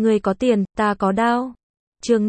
Ngươi có tiền, ta có đao. Chương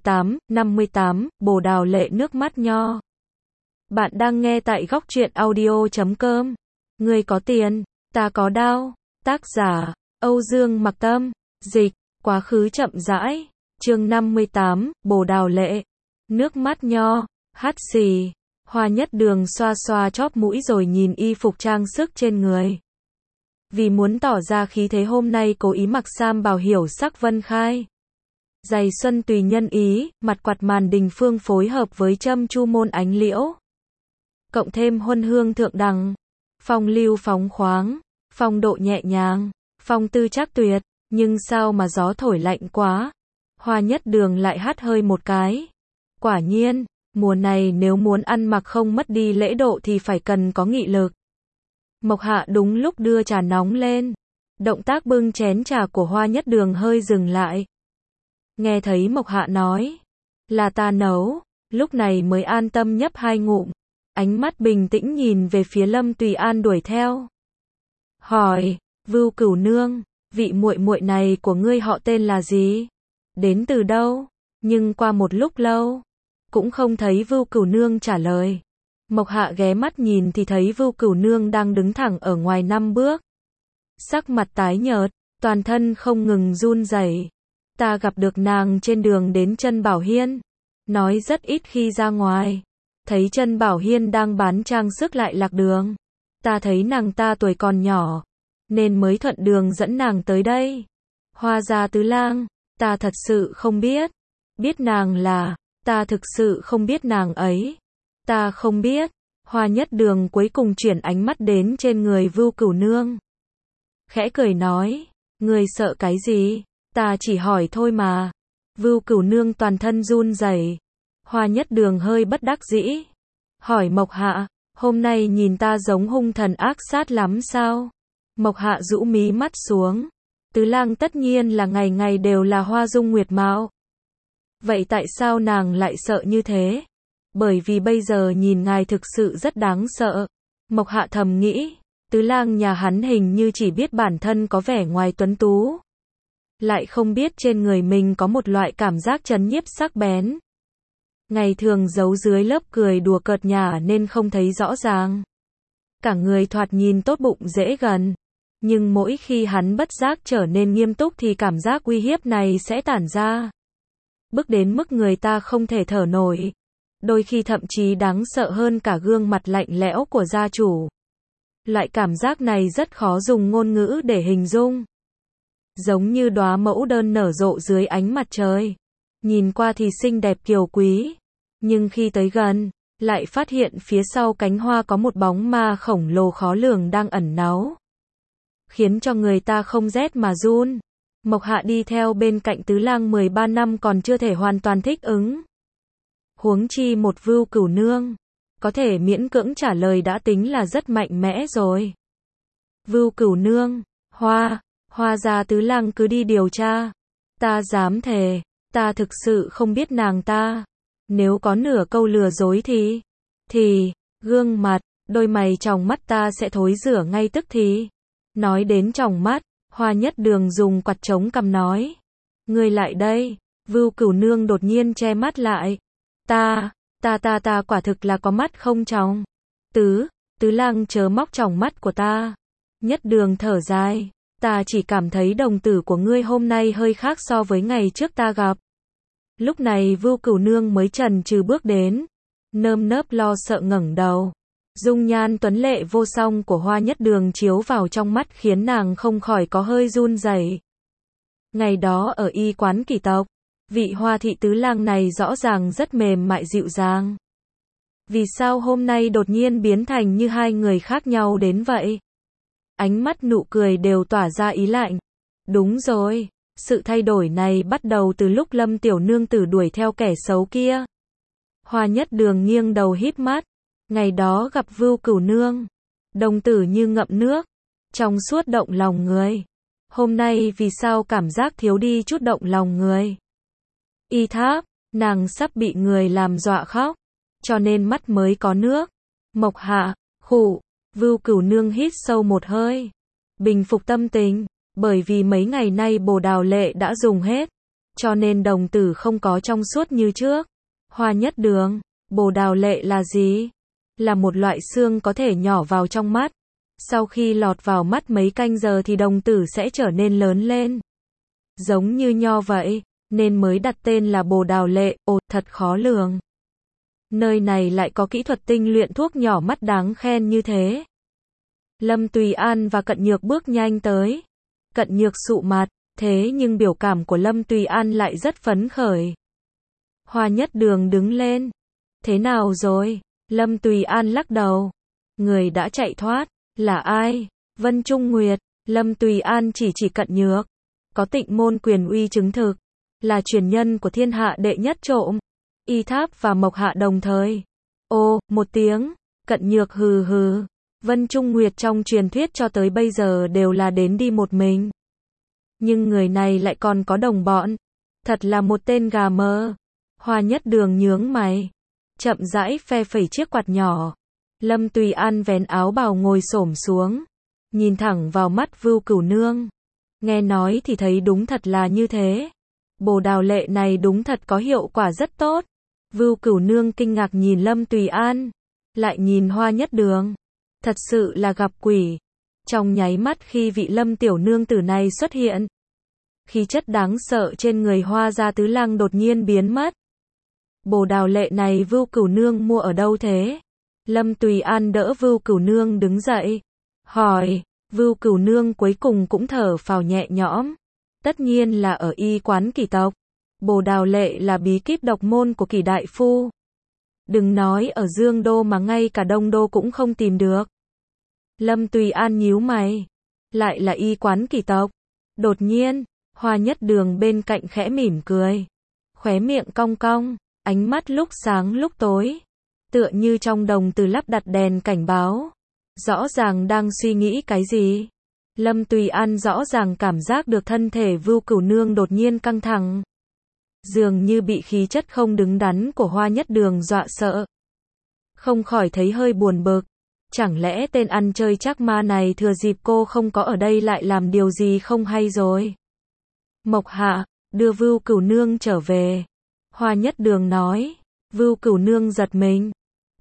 58, Bồ Đào Lệ nước mắt nho. Bạn đang nghe tại góc truyện audio.com. Ngươi có tiền, ta có đao. Tác giả, Âu Dương Mặc Tâm. Dịch, quá khứ chậm rãi. Chương 58, Bồ Đào Lệ. Nước mắt nho, hắt xì. Hoa Nhất Đường xoa xoa chóp mũi rồi nhìn y phục trang sức trên người. Vì muốn tỏ ra khí thế hôm nay cố ý mặc sam bào hiểu sắc vân khai. Giày xuân tùy nhân ý, mặt quạt màn đình phương phối hợp với châm chu môn ánh liễu. Cộng thêm huân hương thượng đẳng. Phong lưu phóng khoáng, phong độ nhẹ nhàng, phong tư chắc tuyệt, nhưng sao mà gió thổi lạnh quá. Hoa Nhất Đường lại hắt hơi một cái. Quả nhiên, mùa này nếu muốn ăn mặc không mất đi lễ độ thì phải cần có nghị lực. Mộc Hạ đúng lúc đưa trà nóng lên. Động tác bưng chén trà của Hoa Nhất Đường hơi dừng lại. Nghe thấy Mộc Hạ nói, là ta nấu, lúc này mới an tâm nhấp hai ngụm. Ánh mắt bình tĩnh nhìn về phía Lâm Tùy An đuổi theo. Hỏi, Vưu Cửu Nương, vị muội muội này của ngươi họ tên là gì? Đến từ đâu? Nhưng qua một lúc lâu, cũng không thấy Vưu Cửu Nương trả lời. Mộc Hạ ghé mắt nhìn thì thấy Vưu Cửu Nương đang đứng thẳng ở ngoài 5 bước. Sắc mặt tái nhợt, toàn thân không ngừng run rẩy. Ta gặp được nàng trên đường đến Trân Bảo Hiên. Nói rất ít khi ra ngoài. Thấy Trân Bảo Hiên đang bán trang sức lại lạc đường. Ta thấy nàng ta tuổi còn nhỏ, nên mới thuận đường dẫn nàng tới đây. Hoa gia tứ lang, ta thật sự không biết. Biết nàng là, ta thực sự không biết nàng ấy. Ta không biết. Hoa Nhất Đường cuối cùng chuyển ánh mắt đến trên người Vưu Cửu Nương. Khẽ cười nói, ngươi sợ cái gì? Ta chỉ hỏi thôi mà. Vưu Cửu Nương toàn thân run rẩy. Hoa Nhất Đường hơi bất đắc dĩ. Hỏi Mộc Hạ, hôm nay nhìn ta giống hung thần ác sát lắm sao? Mộc Hạ rũ mí mắt xuống. Tứ lang tất nhiên là ngày ngày đều là hoa dung nguyệt mạo. Vậy tại sao nàng lại sợ như thế? Bởi vì bây giờ nhìn ngài thực sự rất đáng sợ. Mộc Hạ thầm nghĩ, tứ lang nhà hắn hình như chỉ biết bản thân có vẻ ngoài tuấn tú. Lại không biết trên người mình có một loại cảm giác chấn nhiếp sắc bén. Ngày thường giấu dưới lớp cười đùa cợt nhả nên không thấy rõ ràng. Cả người thoạt nhìn tốt bụng dễ gần. Nhưng mỗi khi hắn bất giác trở nên nghiêm túc thì cảm giác uy hiếp này sẽ tản ra. Bức đến mức người ta không thể thở nổi. Đôi khi thậm chí đáng sợ hơn cả gương mặt lạnh lẽo của gia chủ. Loại cảm giác này rất khó dùng ngôn ngữ để hình dung. Giống như đóa mẫu đơn nở rộ dưới ánh mặt trời. Nhìn qua thì xinh đẹp kiều quý. Nhưng khi tới gần, lại phát hiện phía sau cánh hoa có một bóng ma khổng lồ khó lường đang ẩn náu. Khiến cho người ta không rét mà run. Mộc Hạ đi theo bên cạnh tứ lang 13 năm còn chưa thể hoàn toàn thích ứng. Huống chi một Vưu Cửu Nương. Có thể miễn cưỡng trả lời đã tính là rất mạnh mẽ rồi. Vưu Cửu Nương, Hoa gia tứ lang cứ đi điều tra. Ta dám thề, ta thực sự không biết nàng ta. Nếu có nửa câu lừa dối thì, gương mặt, đôi mày tròng mắt ta sẽ thối rửa ngay tức thì. Nói đến tròng mắt, Hoa Nhất Đường dùng quạt chống cằm nói. Ngươi lại đây, Vưu Cửu Nương đột nhiên che mắt lại. Ta quả thực là có mắt không tròng. Tứ lang chớ móc tròng mắt của ta. Nhất Đường thở dài. Ta chỉ cảm thấy đồng tử của ngươi hôm nay hơi khác so với ngày trước ta gặp. Lúc này Vưu Cửu Nương mới chần chừ bước đến. Nơm nớp lo sợ ngẩng đầu. Dung nhan tuấn lệ vô song của Hoa Nhất Đường chiếu vào trong mắt khiến nàng không khỏi có hơi run rẩy. Ngày đó ở y quán Kỳ tộc, vị Hoa thị tứ lang này rõ ràng rất mềm mại dịu dàng. Vì sao hôm nay đột nhiên biến thành như hai người khác nhau đến vậy? Ánh mắt nụ cười đều tỏa ra ý lạnh. Đúng rồi, sự thay đổi này bắt đầu từ lúc Lâm tiểu nương tử đuổi theo kẻ xấu kia. Hoa Nhất Đường nghiêng đầu híp mắt. Ngày đó gặp Vưu Cửu Nương, đồng tử như ngậm nước, trong suốt động lòng người. Hôm nay vì sao cảm giác thiếu đi chút động lòng người? Y Tháp, nàng sắp bị người làm dọa khóc, cho nên mắt mới có nước. Mộc Hạ, khụ. Vưu Cửu Nương hít sâu một hơi, bình phục tâm tình. Bởi vì mấy ngày nay Bồ Đào Lệ đã dùng hết, cho nên đồng tử không có trong suốt như trước. Hoa nhất đường, Bồ Đào Lệ là gì? Là một loại xương có thể nhỏ vào trong mắt. Sau khi lọt vào mắt mấy canh giờ thì đồng tử sẽ trở nên lớn lên. Giống như nho vậy, nên mới đặt tên là Bồ Đào Lệ. Ồ, thật khó lường. Nơi này lại có kỹ thuật tinh luyện thuốc nhỏ mắt đáng khen như thế. Lâm Tùy An và Cận Nhược bước nhanh tới. Cận Nhược sụ mặt, thế nhưng biểu cảm của Lâm Tùy An lại rất phấn khởi. Hoa nhất đường đứng lên. Thế nào rồi? Lâm Tùy An lắc đầu. Người đã chạy thoát, là ai? Vân Trung Nguyệt. Lâm Tùy An chỉ Cận Nhược. Có Tịnh Môn quyền uy chứng thực, là truyền nhân của thiên hạ đệ nhất trộm. Y Tháp và Mộc Hạ đồng thời. Ô, một tiếng. Cận Nhược hừ hừ. Vân Trung Nguyệt trong truyền thuyết cho tới bây giờ đều là đến đi một mình. Nhưng người này lại còn có đồng bọn. Thật là một tên gà mờ. Hoa nhất đường nhướng mày. Chậm rãi phe phẩy chiếc quạt nhỏ. Lâm Tùy An vén áo bào ngồi xổm xuống. Nhìn thẳng vào mắt Vưu Cửu Nương. Nghe nói thì thấy đúng thật là như thế. Bồ Đào Lệ này đúng thật có hiệu quả rất tốt. Vưu Cửu Nương kinh ngạc nhìn Lâm Tùy An. Lại nhìn Hoa nhất đường. Thật sự là gặp quỷ. Trong nháy mắt khi vị Lâm tiểu nương tử này xuất hiện, khí chất đáng sợ trên người Hoa gia tứ lang đột nhiên biến mất. Bồ Đào Lệ này Vưu Cửu Nương mua ở đâu thế? Lâm Tùy An đỡ Vưu Cửu Nương đứng dậy. Hỏi, Vưu Cửu Nương cuối cùng cũng thở phào nhẹ nhõm. Tất nhiên là ở y quán Kỷ tộc. Bồ Đào Lệ là bí kíp độc môn của Kỷ đại phu. Đừng nói ở Dương Đô mà ngay cả Đông Đô cũng không tìm được. Lâm Tùy An nhíu mày. Lại là y quán Kỷ tộc. Đột nhiên, Hoa nhất đường bên cạnh khẽ mỉm cười. Khóe miệng cong cong, ánh mắt lúc sáng lúc tối. Tựa như trong đồng tử lắp đặt đèn cảnh báo. Rõ ràng đang suy nghĩ cái gì. Lâm Tùy An rõ ràng cảm giác được thân thể Vưu Cửu Nương đột nhiên căng thẳng. Dường như bị khí chất không đứng đắn của Hoa nhất đường dọa sợ. Không khỏi thấy hơi buồn bực. Chẳng lẽ tên ăn chơi chắc ma này thừa dịp cô không có ở đây lại làm điều gì không hay rồi. Mộc Hạ, đưa Vưu Cửu Nương trở về. Hoa nhất đường nói. Vưu Cửu Nương giật mình.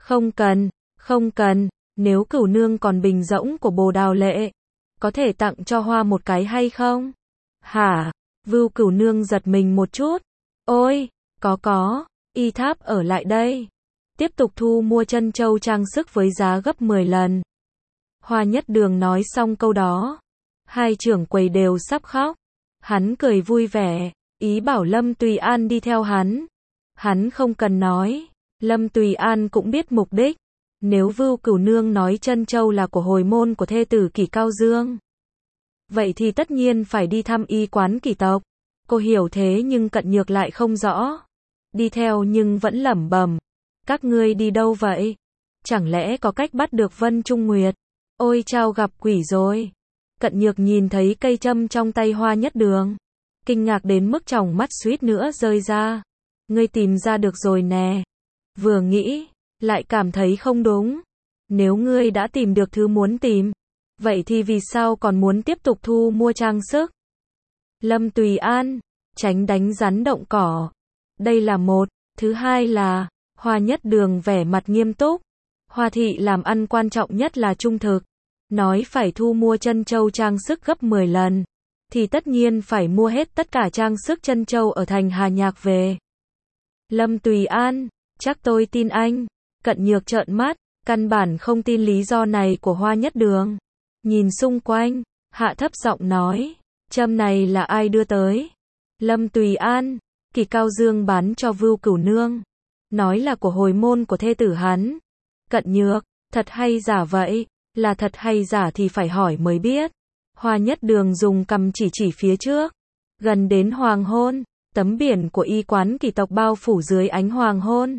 Không cần, nếu Cửu Nương còn bình rỗng của Bồ Đào Lệ, có thể tặng cho Hoa một cái hay không? Hả? Vưu Cửu Nương giật mình một chút. Ôi, có, Y Tháp ở lại đây. Tiếp tục thu mua chân châu trang sức với giá gấp 10 lần. Hoa nhất đường nói xong câu đó. Hai trưởng quầy đều sắp khóc. Hắn cười vui vẻ, ý bảo Lâm Tùy An đi theo hắn. Hắn không cần nói. Lâm Tùy An cũng biết mục đích. Nếu Vưu Cửu Nương nói chân châu là của hồi môn của thê tử Kỷ Cao Dương, vậy thì tất nhiên phải đi thăm y quán Kỷ tộc. Cô hiểu thế nhưng Cận Nhược lại không rõ. Đi theo nhưng vẫn lẩm bẩm. Các ngươi đi đâu vậy? Chẳng lẽ có cách bắt được Vân Trung Nguyệt? Ôi chao gặp quỷ rồi. Cận Nhược nhìn thấy cây châm trong tay Hoa nhất đường. Kinh ngạc đến mức tròng mắt suýt nữa rơi ra. Ngươi tìm ra được rồi nè. Vừa nghĩ, lại cảm thấy không đúng. Nếu ngươi đã tìm được thứ muốn tìm, vậy thì vì sao còn muốn tiếp tục thu mua trang sức? Lâm Tùy An, tránh đánh rắn động cỏ. Đây là một. Thứ hai là, Hoa nhất đường vẻ mặt nghiêm túc. Hoa thị làm ăn quan trọng nhất là trung thực. Nói phải thu mua chân châu trang sức gấp 10 lần. Thì tất nhiên phải mua hết tất cả trang sức chân châu ở thành Hà Nhạc về. Lâm Tùy An, chắc tôi tin anh. Cận Nhược trợn mắt, căn bản không tin lý do này của Hoa nhất đường. Nhìn xung quanh, hạ thấp giọng nói. Châm này là ai đưa tới? Lâm Tùy An, Kỷ Cao Dương bán cho Vưu Cửu Nương. Nói là của hồi môn của thê tử hắn. Cận Nhược, thật hay giả vậy? Là thật hay giả thì phải hỏi mới biết. Hoa nhất đường dùng cầm chỉ phía trước. Gần đến hoàng hôn, tấm biển của y quán Kỷ tộc bao phủ dưới ánh hoàng hôn.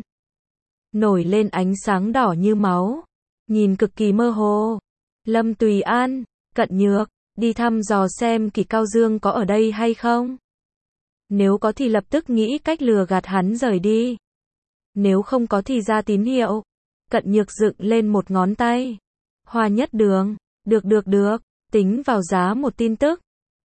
Nổi lên ánh sáng đỏ như máu. Nhìn cực kỳ mơ hồ. Lâm Tùy An, Cận Nhược, đi thăm dò xem Kỷ Cao Dương có ở đây hay không. Nếu có thì lập tức nghĩ cách lừa gạt hắn rời đi. Nếu không có thì ra tín hiệu. Cận Nhược dựng lên một ngón tay. Hoa nhất đường, được, tính vào giá một tin tức.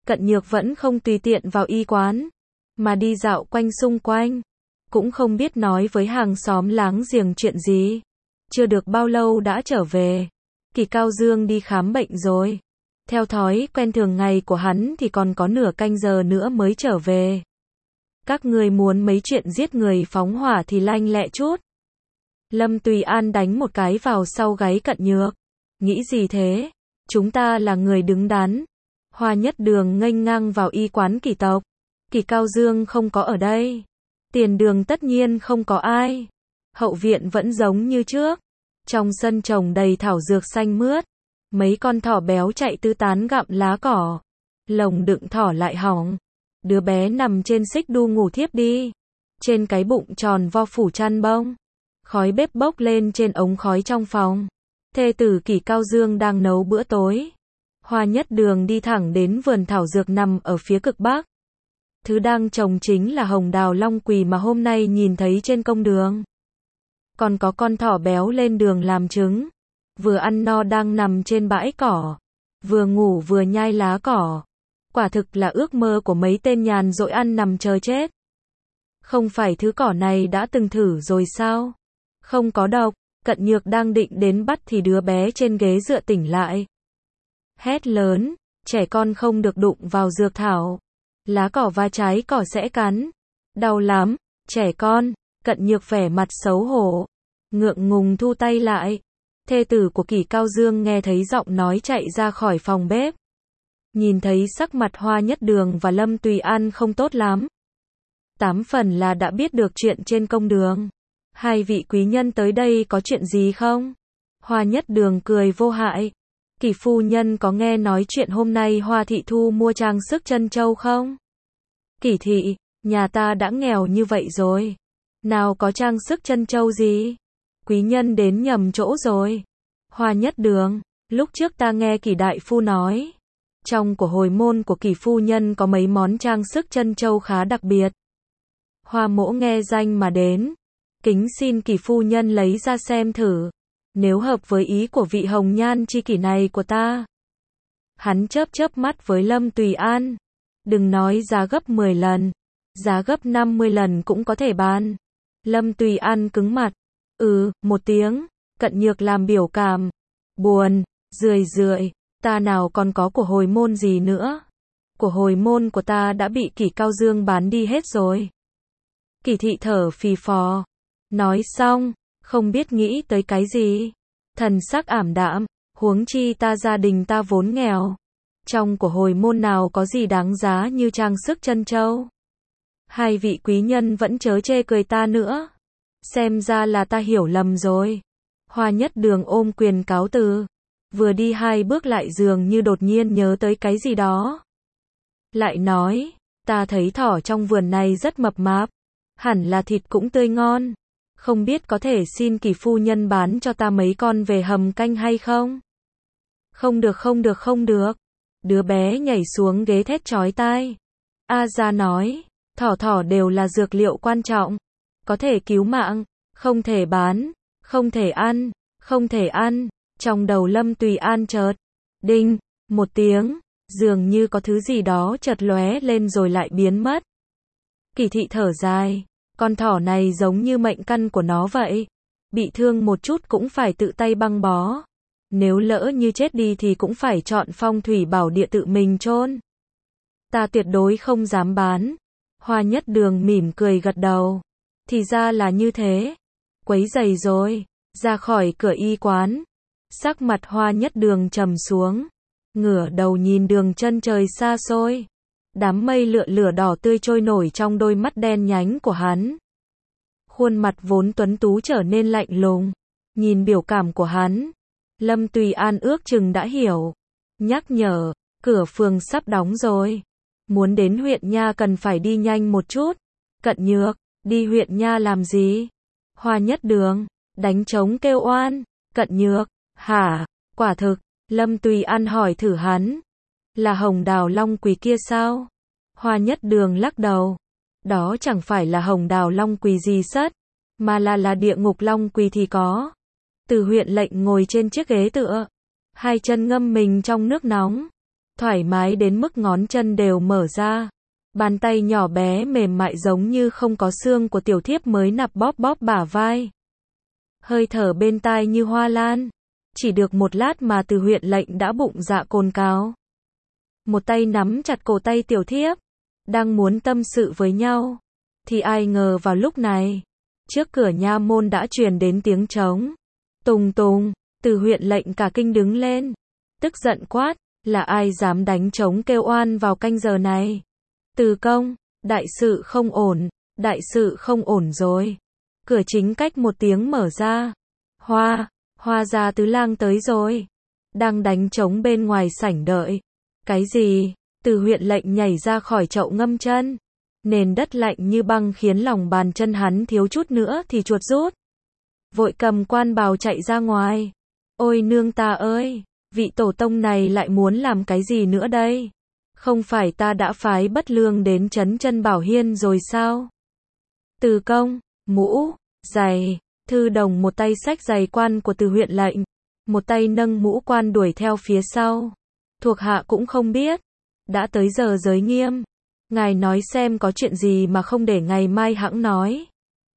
Cận Nhược vẫn không tùy tiện vào y quán, mà đi dạo quanh xung quanh, cũng không biết nói với hàng xóm láng giềng chuyện gì. Chưa được bao lâu đã trở về. Kỳ Cao Dương đi khám bệnh rồi. Theo thói quen thường ngày của hắn thì còn có nửa canh giờ nữa mới trở về. Các người muốn mấy chuyện giết người phóng hỏa thì lanh lẹ chút. Lâm Tùy An đánh một cái vào sau gáy Cận Nhược. Nghĩ gì thế? Chúng ta là người đứng đắn. Hoa Nhất Đường nghênh ngang vào y quán Kỳ tộc. Kỳ Cao Dương không có ở đây. Tiền đường tất nhiên không có ai. Hậu viện vẫn giống như trước. Trong sân trồng đầy thảo dược xanh mướt. Mấy con thỏ béo chạy tứ tán gặm lá cỏ. Lồng đựng thỏ lại hỏng. Đứa bé nằm trên xích đu ngủ thiếp đi. Trên cái bụng tròn vo phủ chăn bông. Khói bếp bốc lên trên ống khói trong phòng. Thê tử Kỳ Cao Dương đang nấu bữa tối. Hoa Nhất Đường đi thẳng đến vườn thảo dược nằm ở phía cực bắc. Thứ đang trồng chính là hồng đào long quỳ mà hôm nay nhìn thấy trên công đường. Còn có con thỏ béo lên đường làm trứng. Vừa ăn no đang nằm trên bãi cỏ. Vừa ngủ vừa nhai lá cỏ. Quả thực là ước mơ của mấy tên nhàn rỗi ăn nằm chờ chết. Không phải thứ cỏ này đã từng thử rồi sao? Không có độc. Cận Nhược đang định đến bắt thì đứa bé trên ghế dựa tỉnh lại. Hét lớn, trẻ con không được đụng vào dược thảo. Lá cỏ và trái cỏ sẽ cắn. Đau lắm, trẻ con. Cận Nhược vẻ mặt xấu hổ. Ngượng ngùng thu tay lại. Thê tử của Kỳ Cao Dương nghe thấy giọng nói chạy ra khỏi phòng bếp. Nhìn thấy sắc mặt Hoa Nhất Đường và Lâm Tùy An không tốt lắm. 8 phần là đã biết được chuyện trên công đường. Hai vị quý nhân tới đây có chuyện gì không? Hoa Nhất Đường cười vô hại. Kỳ phu nhân có nghe nói chuyện hôm nay Hoa thị thu mua trang sức trân châu không? Kỳ thị, nhà ta đã nghèo như vậy rồi. Nào có trang sức trân châu gì? Quý nhân đến nhầm chỗ rồi. Hoa Nhất Đường, lúc trước ta nghe Kỳ đại phu nói. Trong của hồi môn của Kỳ phu nhân có mấy món trang sức trân châu khá đặc biệt. Hoa mỗ nghe danh mà đến. Kính xin Kỳ phu nhân lấy ra xem thử. Nếu hợp với ý của vị hồng nhan chi kỷ này của ta. Hắn chớp chớp mắt với Lâm Tùy An. Đừng nói giá gấp 10 lần. Giá gấp 50 lần cũng có thể bán. Lâm Tùy An cứng mặt. Một tiếng. Cận Nhược làm biểu cảm. Buồn, rười. Ta nào còn có của hồi môn gì nữa. Của hồi môn của ta đã bị Kỳ Cao Dương bán đi hết rồi. Kỳ thị thở phì phò. Nói xong, không biết nghĩ tới cái gì. Thần sắc ảm đạm, huống chi ta gia đình ta vốn nghèo. Trong của hồi môn nào có gì đáng giá như trang sức trân châu. Hai vị quý nhân vẫn chớ chê cười ta nữa. Xem ra là ta hiểu lầm rồi. Hoa Nhất Đường ôm quyền cáo từ. Vừa đi 2 bước lại dường như đột nhiên nhớ tới cái gì đó. Lại nói, ta thấy thỏ trong vườn này rất mập mạp. Hẳn là thịt cũng tươi ngon. Không biết có thể xin Kỳ phu nhân bán cho ta mấy con về hầm canh hay không? Không được. Đứa bé nhảy xuống ghế thét chói tai. A Gia nói, thỏ đều là dược liệu quan trọng. Có thể cứu mạng, không thể bán, không thể ăn. Trong đầu Lâm Tùy An chợt, đinh, một tiếng, dường như có thứ gì đó chợt lóe lên rồi lại biến mất. Kỳ thị thở dài. Con thỏ này giống như mệnh căn của nó vậy. Bị thương một chút cũng phải tự tay băng bó. Nếu lỡ như chết đi thì cũng phải chọn phong thủy bảo địa tự mình chôn. Ta tuyệt đối không dám bán. Hoa Nhất Đường mỉm cười gật đầu. Thì ra là như thế. Quấy rầy rồi. Ra khỏi cửa y quán. Sắc mặt Hoa Nhất Đường trầm xuống. Ngửa đầu nhìn đường chân trời xa xôi. Đám mây lửa đỏ tươi trôi nổi trong đôi mắt đen nhánh của hắn. Khuôn mặt vốn tuấn tú trở nên lạnh lùng. Nhìn biểu cảm của hắn, Lâm Tùy An ước chừng đã hiểu. Nhắc nhở, cửa phường sắp đóng rồi. Muốn đến huyện nha cần phải đi nhanh một chút. Cận Nhược, đi huyện nha làm gì? Hoa Nhất Đường, đánh trống kêu oan. Cận Nhược, hả? Quả thực, Lâm Tùy An hỏi thử hắn. Là hồng đào long quỳ kia sao? Hoa Nhất Đường lắc đầu. Đó chẳng phải là hồng đào long quỳ gì sất, mà là địa ngục long quỳ thì có. Từ huyện lệnh ngồi trên chiếc ghế tựa, 2 chân ngâm mình trong nước nóng. thoải mái đến mức ngón chân đều mở ra. Bàn tay nhỏ bé mềm mại giống như không có xương của tiểu thiếp mới nạp bóp bóp bả vai. Hơi thở bên tai như hoa lan. Chỉ được một lát mà Từ Huyện Lệnh đã bụng dạ cồn cào. Một tay nắm chặt cổ tay tiểu thiếp, đang muốn tâm sự với nhau, thì ai ngờ vào lúc này, trước cửa nha môn đã truyền đến tiếng trống. Tùng tùng, Từ Huyện Lệnh cả kinh đứng lên, tức giận quát, là ai dám đánh trống kêu oan vào canh giờ này? Từ công, đại sự không ổn, đại sự không ổn rồi. Cửa chính cách một tiếng mở ra. Hoa gia tứ lang tới rồi. Đang đánh trống bên ngoài sảnh đợi. Cái gì? Từ Huyện Lệnh nhảy ra khỏi chậu ngâm chân. Nền đất lạnh như băng khiến lòng bàn chân hắn thiếu chút nữa thì chuột rút. Vội cầm quan bào chạy ra ngoài. Ôi nương ta ơi, vị tổ tông này lại muốn làm cái gì nữa đây? Không phải ta đã phái Bất Lương đến trấn chân Bảo Hiên rồi sao? Từ công, mũ, giày, Thư Đồng một tay xách giày quan của Từ Huyện Lệnh, một tay nâng mũ quan đuổi theo phía sau. Thuộc hạ cũng không biết. Đã tới giờ giới nghiêm. Ngài nói xem có chuyện gì mà không để ngày mai hẵng nói.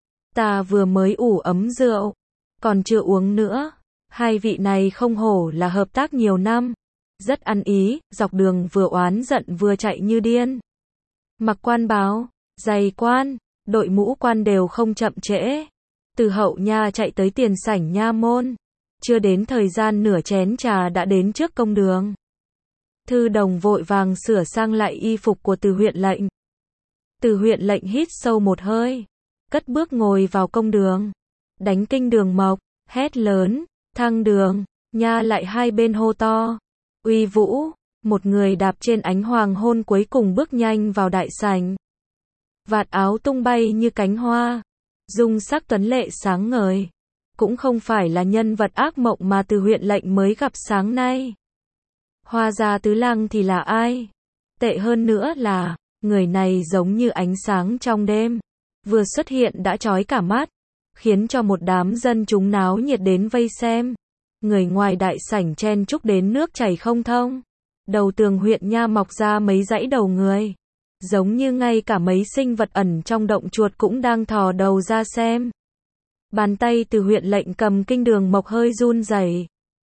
Ta vừa mới ủ ấm rượu, còn chưa uống nữa. Hai vị này không hổ là hợp tác nhiều năm. Rất ăn ý, dọc đường vừa oán giận vừa chạy như điên. Mặc quan bào, giày quan, đội mũ quan đều không chậm trễ. Từ hậu nha chạy tới tiền sảnh nha môn. Chưa đến thời gian nửa chén trà đã đến trước công đường. Thư Đồng vội vàng sửa sang lại y phục của Từ Huyện Lệnh. Từ Huyện Lệnh hít sâu một hơi, cất bước ngồi vào công đường. Đánh kinh đường mộc, hét lớn, thăng đường, nha lại hai bên hô to. Uy vũ, một người đạp trên ánh hoàng hôn cuối cùng bước nhanh vào đại sảnh. Vạt áo tung bay như cánh hoa, dung sắc tuấn lệ sáng ngời. Cũng không phải là nhân vật ác mộng mà Từ Huyện Lệnh mới gặp sáng nay. Hoa gia tứ lang thì là ai? Tệ hơn nữa là, người này giống như ánh sáng trong đêm. Vừa xuất hiện đã chói cả mắt, khiến cho một đám dân chúng náo nhiệt đến vây xem. Người ngoài đại sảnh chen chúc đến nước chảy không thông. Đầu tường huyện nha mọc ra mấy dãy đầu người. Giống như ngay cả mấy sinh vật ẩn trong động chuột cũng đang thò đầu ra xem. Bàn tay Từ Huyện Lệnh cầm kinh đường mộc hơi run rẩy.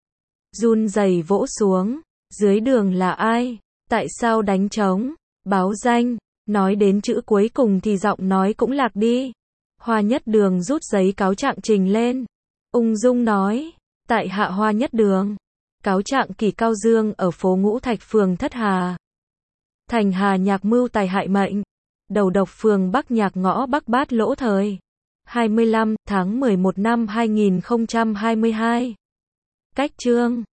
Run rẩy vỗ xuống. Dưới đường là ai? Tại sao đánh trống? Báo danh. Nói đến chữ cuối cùng thì giọng nói cũng lạc đi. Hoa Nhất Đường rút giấy cáo trạng trình lên. Ung dung nói. Tại hạ Hoa Nhất Đường. Cáo trạng Kỷ Cao Dương ở phố Ngũ Thạch phường Thất Hà. Thành Hà Nhạc mưu tài hại mệnh. Đầu độc phường Bắc Nhạc ngõ Bắc Bát Lỗ thời. 25 tháng 11 năm 2022. Cách chương